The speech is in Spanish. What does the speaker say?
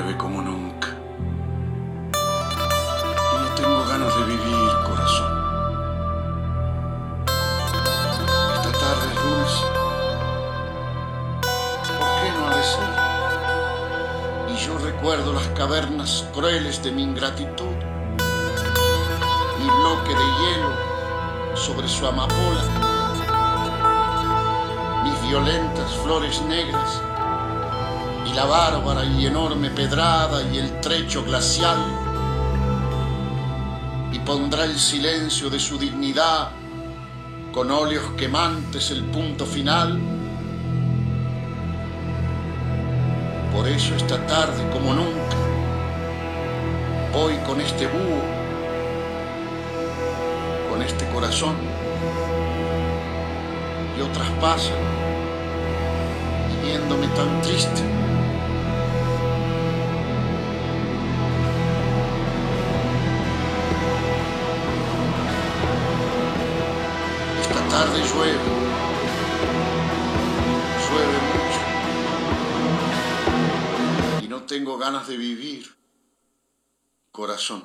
llueve como nunca. Y no tengo ganas de vivir, corazón. Esta tarde es dulce. ¿Por qué no ha de ser? Y yo recuerdo las cavernas crueles de mi ingratitud, mi bloque de hielo sobre su amapola, mis violentas flores negras y la bárbara y enorme pedrada y el trecho glacial, y pondrá el silencio de su dignidad con óleos quemantes el punto final. Por eso esta tarde como nunca voy con este búho, con este corazón, y otras pasan y viéndome tan triste. Esta tarde llueve mucho y no tengo ganas de vivir, corazón.